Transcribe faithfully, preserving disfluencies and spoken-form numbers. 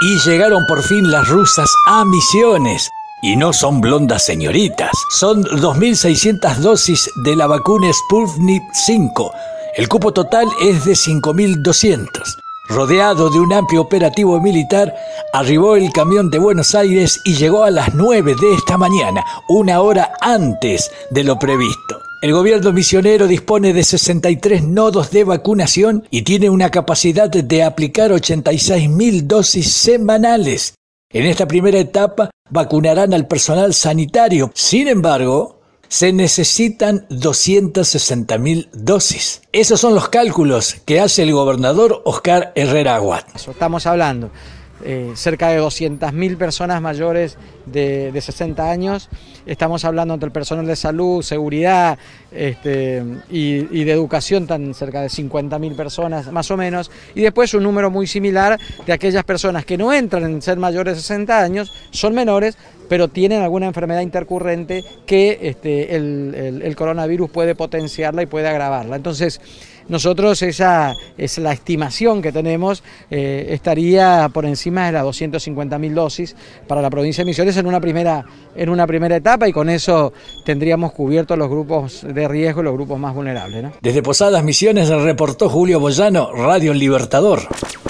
Y llegaron por fin las rusas a Misiones. Y no son blondas señoritas, son dos mil seiscientas dosis de la vacuna Sputnik cinco. El cupo total es de cinco mil doscientos. Rodeado de un amplio operativo militar, arribó el camión de Buenos Aires y llegó a las nueve de esta mañana, una hora antes de lo previsto. El gobierno misionero dispone de sesenta y tres nodos de vacunación y tiene una capacidad de aplicar ochenta y seis mil dosis semanales. En esta primera etapa vacunarán al personal sanitario. Sin embargo, se necesitan doscientas sesenta mil dosis. Esos son los cálculos que hace el gobernador Oscar Herrera Aguad. Estamos hablando eh, cerca de doscientas mil personas mayores de, de sesenta años. Estamos hablando entre el personal de salud, seguridad este, y, y de educación, tan cerca de cincuenta mil personas más o menos. Y después un número muy similar de aquellas personas que no entran en ser mayores de sesenta años, son menores, pero tienen alguna enfermedad intercurrente que este, el, el, el coronavirus puede potenciarla y puede agravarla. Entonces, nosotros esa es la estimación que tenemos, eh, estaría por encima de las doscientas cincuenta mil dosis para la provincia de Misiones en una primera, en una primera etapa, y con eso tendríamos cubiertos los grupos de riesgo y los grupos más vulnerables, ¿no? Desde Posadas Misiones reportó Julio Boyano, Radio Libertador.